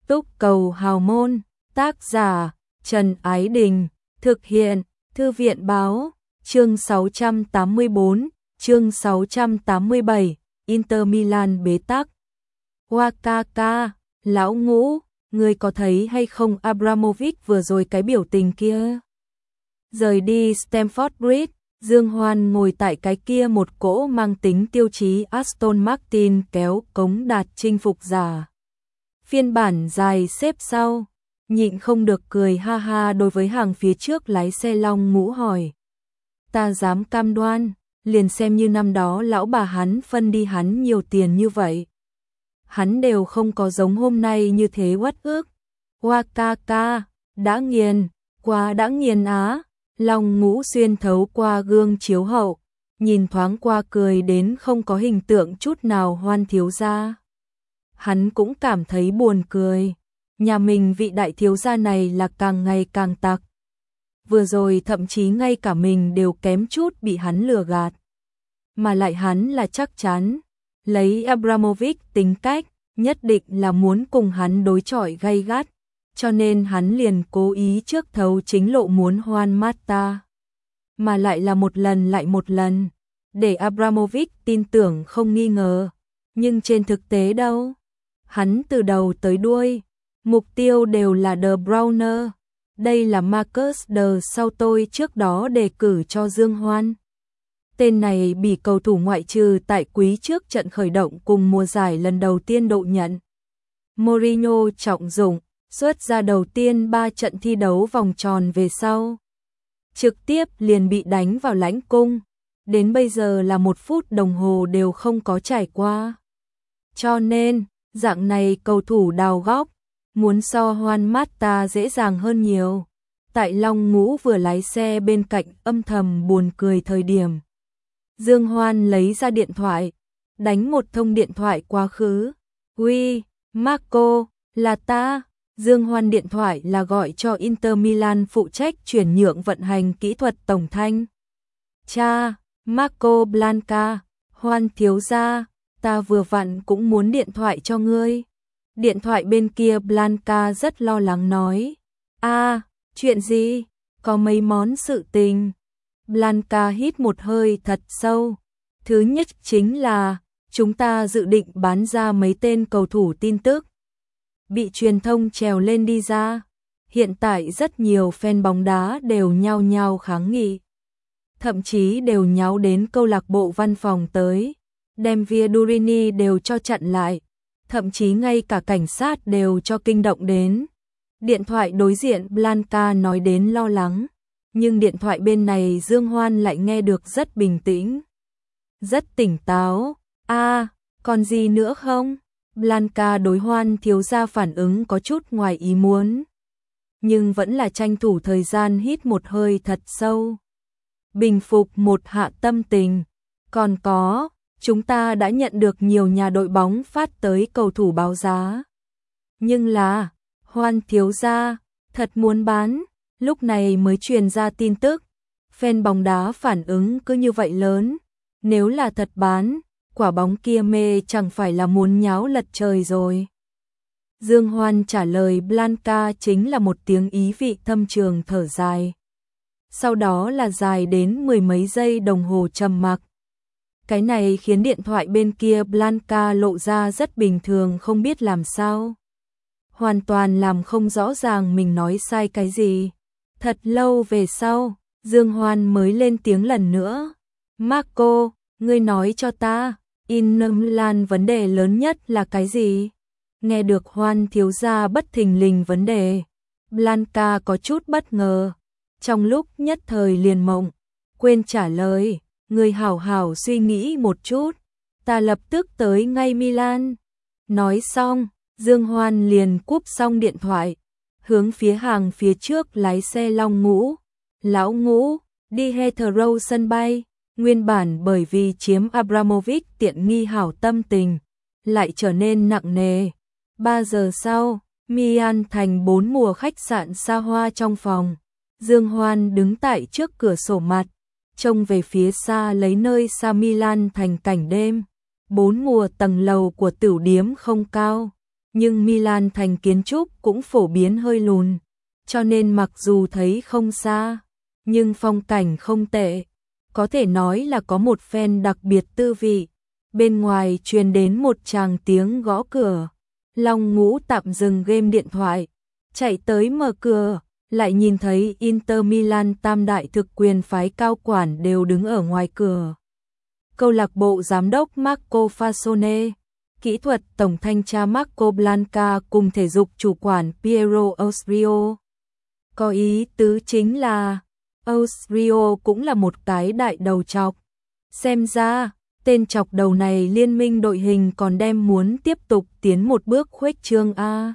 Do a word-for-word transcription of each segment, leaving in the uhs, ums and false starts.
Túc Cầu Hào Môn, tác giả Trần Ái Đình, thực hiện Thư viện Báo, chương sáu trăm tám mươi bốn, chương sáu trăm tám mươi bảy, Inter Milan bế tắc. Wakaka, lão Ngũ, ngươi có thấy hay không Abramovich vừa rồi cái biểu tình kia? Rời đi Stamford Bridge, Dương Hoan ngồi tại cái kia một cỗ mang tính tiêu chí Aston Martin kéo cống đạt chinh phục giả. Phiên bản dài xếp sau, nhịn không được cười ha ha đối với hàng phía trước lái xe Long Ngũ hỏi. Ta dám cam đoan, liền xem như năm đó lão bà hắn phân đi hắn nhiều tiền như vậy. Hắn đều không có giống hôm nay như thế uất ức. Wakaka, đã nghiền, quá đã nghiền á. Long Ngũ xuyên thấu qua gương chiếu hậu, nhìn thoáng qua cười đến không có hình tượng chút nào Hoan thiếu gia. Hắn cũng cảm thấy buồn cười, nhà mình vị đại thiếu gia này là càng ngày càng tặc. Vừa rồi thậm chí ngay cả mình đều kém chút bị hắn lừa gạt. Mà lại hắn là chắc chắn, lấy Abramovich tính cách, nhất định là muốn cùng hắn đối chọi gay gắt. Cho nên hắn liền cố ý trước thấu chính lộ muốn Hoan Mata. Mà lại là một lần lại một lần, để Abramovich tin tưởng không nghi ngờ. Nhưng trên thực tế đâu? Hắn từ đầu tới đuôi, mục tiêu đều là De Bruyne. Đây là Marcus De sau tôi trước đó đề cử cho Dương Hoan. Tên này bị cầu thủ ngoại trừ tại quý trước trận khởi động cùng mùa giải lần đầu tiên độ nhận. Mourinho trọng dụng. Xuất ra đầu tiên ba trận thi đấu vòng tròn về sau. Trực tiếp liền bị đánh vào lãnh cung. Đến bây giờ là một phút đồng hồ đều không có trải qua. Cho nên, dạng này cầu thủ đào góc, muốn so Hoan Mata dễ dàng hơn nhiều. Tại Long Ngũ vừa lái xe bên cạnh âm thầm buồn cười thời điểm. Dương Hoan lấy ra điện thoại, đánh một thông điện thoại quá khứ. Uy, Marco, là ta. Dương Hoan điện thoại là gọi cho Inter Milan phụ trách chuyển nhượng vận hành kỹ thuật tổng thanh. Cha, Marco Blanca, Hoan thiếu gia, ta vừa vặn cũng muốn điện thoại cho ngươi. Điện thoại bên kia Blanca rất lo lắng nói. A, chuyện gì? Có mấy món sự tình. Blanca hít một hơi thật sâu. Thứ nhất chính là, chúng ta dự định bán ra mấy tên cầu thủ tin tức. Bị truyền thông trèo lên đi ra. Hiện tại rất nhiều fan bóng đá đều nhao nhao kháng nghị. Thậm chí đều nháo đến câu lạc bộ văn phòng tới. Đem Viadurini đều cho chặn lại. Thậm chí ngay cả cảnh sát đều cho kinh động đến. Điện thoại đối diện Blanca nói đến lo lắng. Nhưng điện thoại bên này Dương Hoan lại nghe được rất bình tĩnh. Rất tỉnh táo. A, còn gì nữa không? Blanca đối Hoan thiếu gia phản ứng có chút ngoài ý muốn. Nhưng vẫn là tranh thủ thời gian hít một hơi thật sâu. Bình phục một hạ tâm tình. Còn có, chúng ta đã nhận được nhiều nhà đội bóng phát tới cầu thủ báo giá. Nhưng là, Hoan thiếu gia, thật muốn bán, lúc này mới truyền ra tin tức. Fan bóng đá phản ứng cứ như vậy lớn. Nếu là thật bán, quả bóng kia mê chẳng phải là muốn nháo lật trời rồi. Dương Hoan trả lời Blanca chính là một tiếng ý vị thâm trường thở dài. Sau đó là dài đến mười mấy giây đồng hồ trầm mặc. Cái này khiến điện thoại bên kia Blanca lộ ra rất bình thường không biết làm sao. Hoàn toàn làm không rõ ràng mình nói sai cái gì. Thật lâu về sau, Dương Hoan mới lên tiếng lần nữa. Marco, ngươi nói cho ta, Inter Milan vấn đề lớn nhất là cái gì? Nghe được Hoan thiếu gia bất thình lình vấn đề, Blanca có chút bất ngờ. Trong lúc nhất thời liền mộng, quên trả lời, người hảo hảo suy nghĩ một chút, ta lập tức tới ngay Milan. Nói xong, Dương Hoan liền cúp xong điện thoại, hướng phía hàng phía trước lái xe Long Ngũ. Lão Ngũ, đi Heathrow sân bay. Nguyên bản bởi vì chiếm Abramovich tiện nghi hảo tâm tình, lại trở nên nặng nề. Ba giờ sau, Milan thành bốn mùa khách sạn xa hoa trong phòng. Dương Hoan đứng tại trước cửa sổ mặt, trông về phía xa lấy nơi xa Milan thành cảnh đêm. Bốn mùa tầng lầu của tửu điếm không cao, nhưng Milan thành kiến trúc cũng phổ biến hơi lùn, cho nên mặc dù thấy không xa, nhưng phong cảnh không tệ, có thể nói là có một phen đặc biệt tư vị. Bên ngoài truyền đến một tràng tiếng gõ cửa, Long Ngũ tạm dừng game điện thoại, chạy tới mở cửa, lại nhìn thấy Inter Milan tam đại thực quyền phái cao quản đều đứng ở ngoài cửa. Câu lạc bộ giám đốc Marco Fasone, kỹ thuật tổng thanh tra Marco Blanca cùng thể dục chủ quản Piero Austrio. Có ý tứ chính là Austrio cũng là một cái đại đầu chọc. Xem ra, tên chọc đầu này liên minh đội hình còn đem muốn tiếp tục tiến một bước khuếch trương a.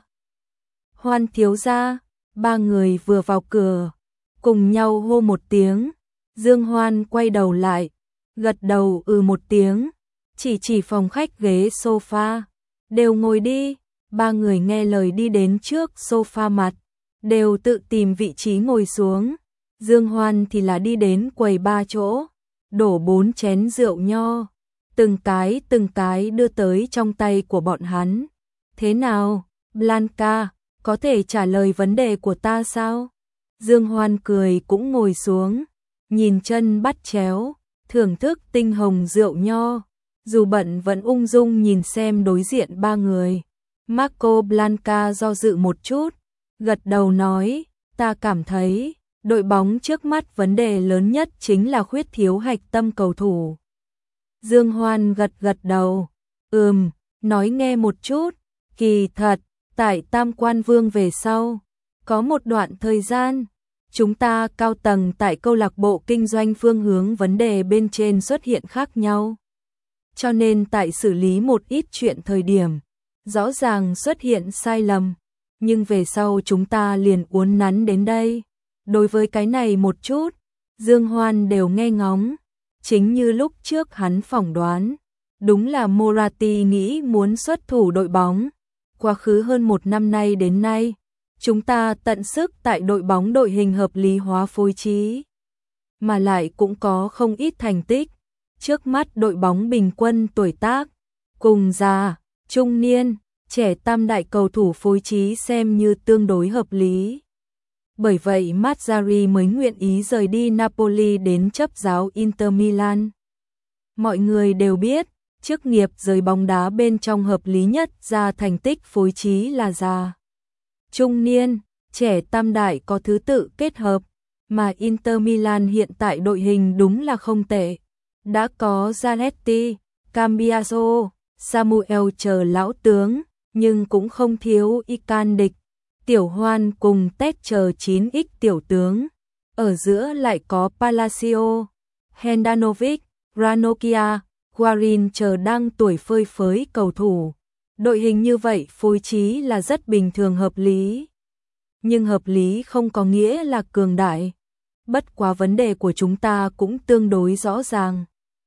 Hoan thiếu gia, ba người vừa vào cửa, cùng nhau hô một tiếng. Dương Hoan quay đầu lại, gật đầu ừ một tiếng, chỉ chỉ phòng khách ghế sofa, đều ngồi đi. Ba người nghe lời đi đến trước sofa mặt, đều tự tìm vị trí ngồi xuống. Dương Hoan thì là đi đến quầy ba chỗ, đổ bốn chén rượu nho, từng cái từng cái đưa tới trong tay của bọn hắn. Thế nào, Blanca, có thể trả lời vấn đề của ta sao? Dương Hoan cười cũng ngồi xuống, nhìn chân bắt chéo, thưởng thức tinh hồng rượu nho, dù bận vẫn ung dung nhìn xem đối diện ba người. Marco Blanca do dự một chút, gật đầu nói, ta cảm thấy đội bóng trước mắt vấn đề lớn nhất chính là khuyết thiếu hạch tâm cầu thủ. Dương Hoan gật gật đầu, ừm, nói nghe một chút. Kỳ thật, tại Tam Quan Vương về sau, có một đoạn thời gian, chúng ta cao tầng tại câu lạc bộ kinh doanh phương hướng vấn đề bên trên xuất hiện khác nhau. Cho nên tại xử lý một ít chuyện thời điểm, rõ ràng xuất hiện sai lầm, nhưng về sau chúng ta liền uốn nắn đến đây. Đối với cái này một chút, Dương Hoan đều nghe ngóng, chính như lúc trước hắn phỏng đoán, đúng là Moratti nghĩ muốn xuất thủ đội bóng. Quá khứ hơn một năm nay đến nay, chúng ta tận sức tại đội bóng đội hình hợp lý hóa phối trí, mà lại cũng có không ít thành tích. Trước mắt đội bóng bình quân tuổi tác, cùng già, trung niên, trẻ tam đại cầu thủ phối trí xem như tương đối hợp lý. Bởi vậy Mazzarri mới nguyện ý rời đi Napoli đến chấp giáo Inter Milan. Mọi người đều biết, chức nghiệp giới bóng đá bên trong hợp lý nhất ra thành tích phối trí là già, trung niên, trẻ tam đại có thứ tự kết hợp, mà Inter Milan hiện tại đội hình đúng là không tệ. Đã có Zanetti, Cambiaso, Samuel chờ lão tướng, nhưng cũng không thiếu Ican địch, Tiểu Hoan cùng Tết chờ chín x tiểu tướng. Ở giữa lại có Palacio, Handanovic, Ranocchia, Guarin chờ đang tuổi phơi phới cầu thủ. Đội hình như vậy phối trí là rất bình thường hợp lý. Nhưng hợp lý không có nghĩa là cường đại. Bất quá vấn đề của chúng ta cũng tương đối rõ ràng.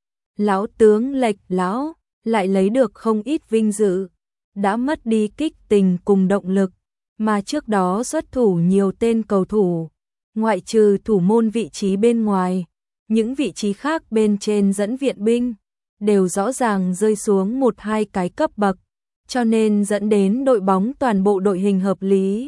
Lão tướng lệch lão lại lấy được không ít vinh dự, đã mất đi kích tình cùng động lực, mà trước đó xuất thủ nhiều tên cầu thủ, ngoại trừ thủ môn vị trí bên ngoài, những vị trí khác bên trên dẫn viện binh đều rõ ràng rơi xuống một hai cái cấp bậc, cho nên dẫn đến đội bóng toàn bộ đội hình hợp lý,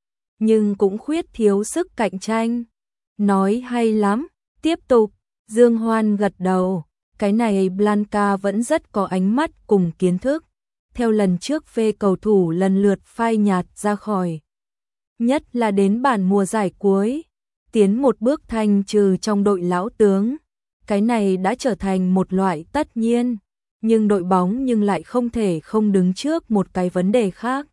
nhưng cũng khuyết thiếu sức cạnh tranh. Nói hay lắm, tiếp tục. Dương Hoan gật đầu, cái này Blanca vẫn rất có ánh mắt cùng kiến thức. Theo lần trước phê cầu thủ lần lượt phai nhạt ra khỏi, nhất là đến bản mùa giải cuối, tiến một bước thanh trừ trong đội lão tướng. Cái này đã trở thành một loại tất nhiên, nhưng đội bóng nhưng lại không thể không đứng trước một cái vấn đề khác.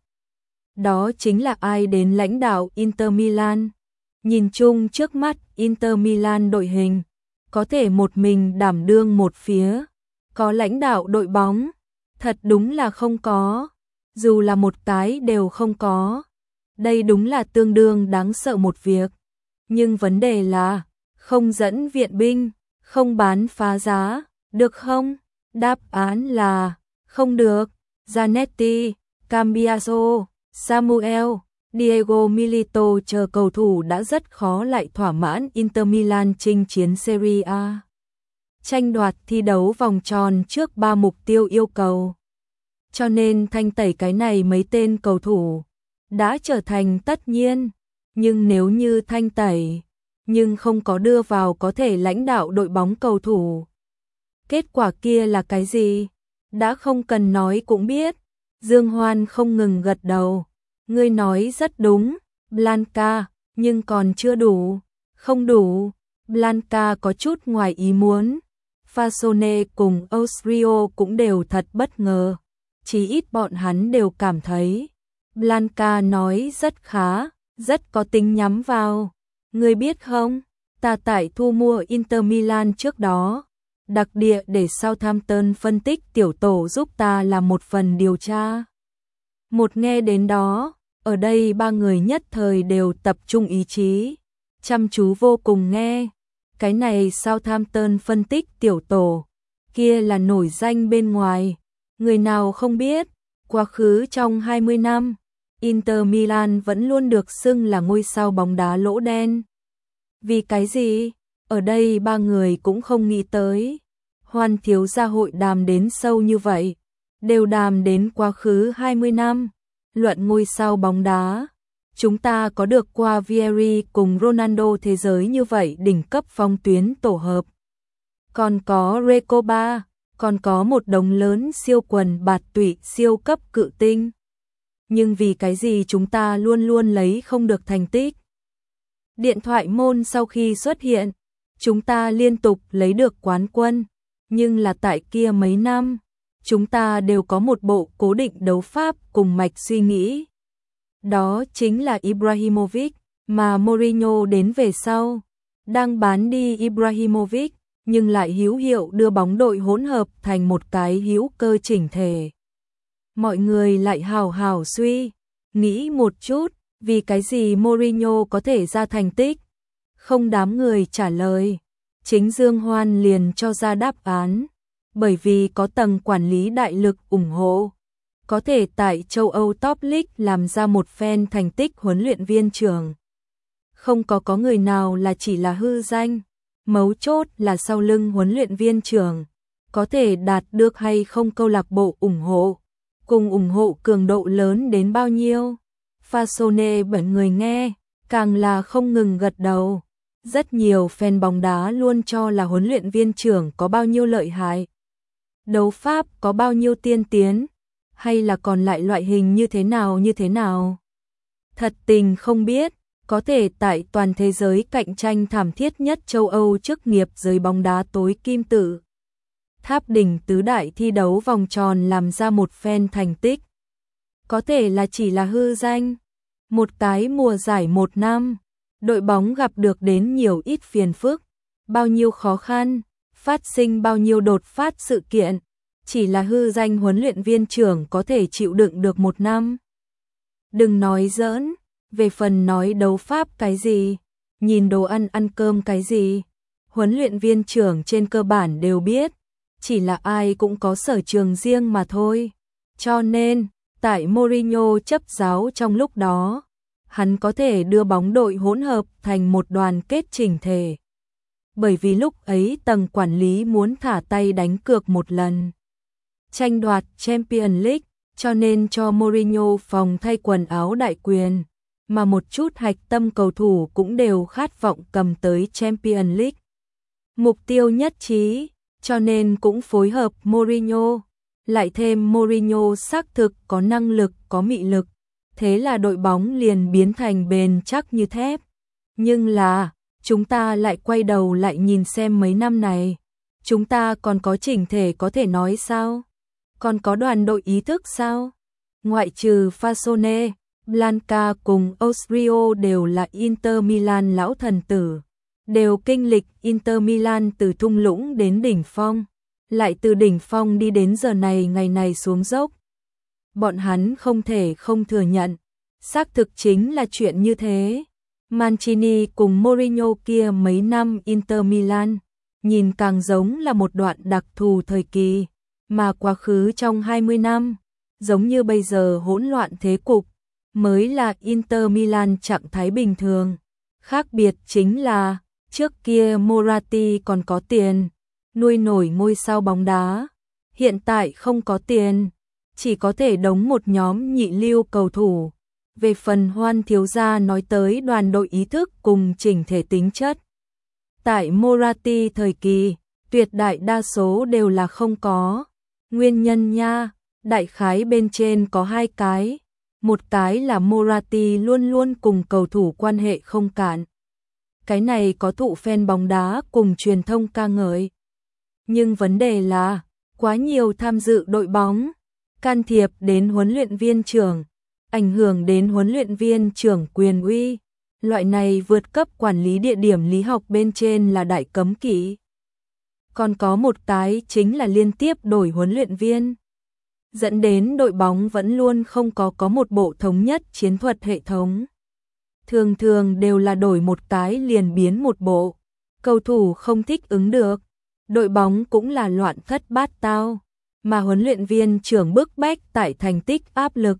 Đó chính là ai đến lãnh đạo Inter Milan. Nhìn chung trước mắt Inter Milan đội hình, có thể một mình đảm đương một phía, có lãnh đạo đội bóng, thật đúng là không có, dù là một cái đều không có. Đây đúng là tương đương đáng sợ một việc. Nhưng vấn đề là, không dẫn viện binh, không bán phá giá, được không? Đáp án là, không được. Zanetti, Cambiaso, Samuel, Diego Milito chờ cầu thủ đã rất khó lại thỏa mãn Inter Milan chinh chiến Serie A. Tranh đoạt thi đấu vòng tròn trước ba mục tiêu yêu cầu. cho nên thanh tẩy cái này mấy tên cầu thủ đã trở thành tất nhiên, nhưng nếu như thanh tẩy nhưng không có đưa vào có thể lãnh đạo đội bóng cầu thủ. Kết quả kia là cái gì? Đã không cần nói cũng biết. Dương Hoan không ngừng gật đầu. Ngươi nói rất đúng, Blanca, nhưng còn chưa đủ. Không đủ. Blanca có chút ngoài ý muốn. Fasone cùng Austrio cũng đều thật bất ngờ. Chỉ ít bọn hắn đều cảm thấy Blanca nói rất khá, rất có tính nhắm vào. Ngươi biết không, ta tại thu mua Inter Milan trước đó, đặc địa để Southampton phân tích tiểu tổ giúp ta làm một phần điều tra. Một nghe đến đó, ở đây ba người nhất thời đều tập trung ý chí, chăm chú vô cùng nghe. Cái này Southampton phân tích tiểu tổ, kia là nổi danh bên ngoài, người nào không biết, quá khứ trong hai mươi năm, Inter Milan vẫn luôn được xưng là ngôi sao bóng đá lỗ đen. Vì cái gì? Ở đây ba người cũng không nghĩ tới. Hoan thiếu gia hội đàm đến sâu như vậy, đều đàm đến quá khứ hai mươi năm. Luận ngôi sao bóng đá, chúng ta có được qua Vieri cùng Ronaldo thế giới như vậy đỉnh cấp phong tuyến tổ hợp. Còn có Recoba, còn có một đống lớn siêu quần bạt tụy siêu cấp cự tinh. Nhưng vì cái gì chúng ta luôn luôn lấy không được thành tích? Điện thoại môn sau khi xuất hiện, chúng ta liên tục lấy được quán quân, nhưng là tại kia mấy năm, chúng ta đều có một bộ cố định đấu pháp cùng mạch suy nghĩ. Đó chính là Ibrahimovic, mà Mourinho đến về sau, đang bán đi Ibrahimovic, nhưng lại hữu hiệu đưa bóng đội hỗn hợp thành một cái hữu cơ chỉnh thể. Mọi người lại hào hào suy, nghĩ một chút, vì cái gì Mourinho có thể ra thành tích? Không đám người trả lời, chính Dương Hoan liền cho ra đáp án, bởi vì có tầng quản lý đại lực ủng hộ, có thể tại châu Âu Top League làm ra một phen thành tích huấn luyện viên trưởng. Không có có người nào là chỉ là hư danh, mấu chốt là sau lưng huấn luyện viên trưởng, có thể đạt được hay không câu lạc bộ ủng hộ, cùng ủng hộ cường độ lớn đến bao nhiêu. Fasone bẩn người nghe, càng là không ngừng gật đầu. Rất nhiều fan bóng đá luôn cho là huấn luyện viên trưởng có bao nhiêu lợi hại, đấu pháp có bao nhiêu tiên tiến, hay là còn lại loại hình như thế nào như thế nào. Thật tình không biết, có thể tại toàn thế giới cạnh tranh thảm thiết nhất châu Âu chức nghiệp giới bóng đá tối kim tự tháp đỉnh tứ đại thi đấu vòng tròn làm ra một phen thành tích. Có thể là chỉ là hư danh. Một cái mùa giải một năm, đội bóng gặp được đến nhiều ít phiền phức, bao nhiêu khó khăn, phát sinh bao nhiêu đột phát sự kiện, chỉ là hư danh huấn luyện viên trưởng có thể chịu đựng được một năm. Đừng nói giỡn, về phần nói đấu pháp cái gì, nhìn đồ ăn ăn cơm cái gì, huấn luyện viên trưởng trên cơ bản đều biết, chỉ là ai cũng có sở trường riêng mà thôi. Cho nên, tại Mourinho chấp giáo trong lúc đó, hắn có thể đưa bóng đội hỗn hợp thành một đoàn kết chỉnh thể. Bởi vì lúc ấy tầng quản lý muốn thả tay đánh cược một lần, tranh đoạt Champions League, cho nên cho Mourinho phòng thay quần áo đại quyền, mà một chút hạch tâm cầu thủ cũng đều khát vọng cầm tới Champions League. Mục tiêu nhất trí, cho nên cũng phối hợp Mourinho. Lại thêm Mourinho xác thực có năng lực, có mị lực, thế là đội bóng liền biến thành bền chắc như thép. Nhưng là, chúng ta lại quay đầu lại nhìn xem mấy năm này, chúng ta còn có chỉnh thể có thể nói sao? Còn có đoàn đội ý thức sao? Ngoại trừ Fasone, Blanca cùng Austrio đều là Inter Milan lão thần tử, đều kinh lịch Inter Milan từ thung lũng đến đỉnh phong, lại từ đỉnh phong đi đến giờ này ngày này xuống dốc. Bọn hắn không thể không thừa nhận, xác thực chính là chuyện như thế. Mancini cùng Mourinho kia mấy năm Inter Milan, nhìn càng giống là một đoạn đặc thù thời kỳ, mà quá khứ trong hai mươi năm, giống như bây giờ hỗn loạn thế cục, mới là Inter Milan trạng thái bình thường. Khác biệt chính là, trước kia Moratti còn có tiền, nuôi nổi ngôi sao bóng đá, hiện tại không có tiền, chỉ có thể đóng một nhóm nhị lưu cầu thủ. Về phần Hoan thiếu gia nói tới đoàn đội ý thức cùng chỉnh thể tính chất. Tại Moratti thời kỳ, tuyệt đại đa số đều là không có. Nguyên nhân nha, đại khái bên trên có hai cái. Một cái là Moratti luôn luôn cùng cầu thủ quan hệ không cạn. Cái này có thụ fan bóng đá cùng truyền thông ca ngợi. Nhưng vấn đề là, quá nhiều tham dự đội bóng, can thiệp đến huấn luyện viên trưởng, ảnh hưởng đến huấn luyện viên trưởng quyền uy. Loại này vượt cấp quản lý địa điểm lý học bên trên là đại cấm kỵ. Còn có một cái chính là liên tiếp đổi huấn luyện viên, dẫn đến đội bóng vẫn luôn không có có một bộ thống nhất chiến thuật hệ thống. Thường thường đều là đổi một cái liền biến một bộ, cầu thủ không thích ứng được, đội bóng cũng là loạn thất bát tao, mà huấn luyện viên trưởng bức bách tại thành tích áp lực.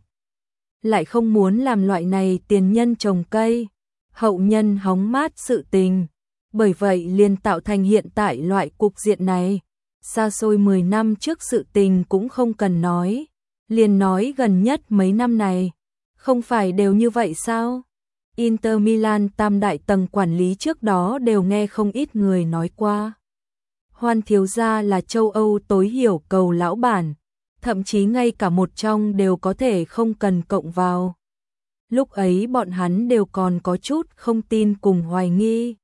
Lại không muốn làm loại này tiền nhân trồng cây, hậu nhân hóng mát sự tình, bởi vậy liền tạo thành hiện tại loại cục diện này. Xa xôi mười năm trước sự tình cũng không cần nói, liền nói gần nhất mấy năm này, không phải đều như vậy sao? Inter Milan tam đại tầng quản lý trước đó đều nghe không ít người nói qua. Hoan thiếu gia là châu Âu tối hiểu cầu lão bản, thậm chí ngay cả một trong đều có thể không cần cộng vào. Lúc ấy bọn hắn đều còn có chút không tin cùng hoài nghi.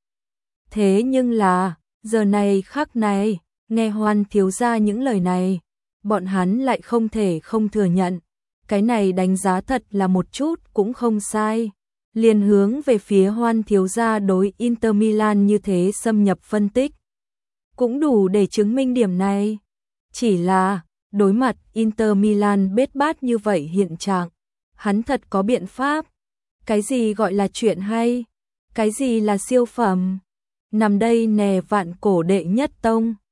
Thế nhưng là, giờ này khắc này, nghe Hoan thiếu gia những lời này, bọn hắn lại không thể không thừa nhận. Cái này đánh giá thật là một chút cũng không sai. Liền hướng về phía Hoan thiếu gia đối Inter Milan như thế xâm nhập phân tích. Cũng đủ để chứng minh điểm này. Chỉ là, đối mặt Inter Milan bết bát như vậy hiện trạng, hắn thật có biện pháp. Cái gì gọi là chuyện hay? Cái gì là siêu phẩm? Nằm đây nè vạn cổ đệ nhất tông.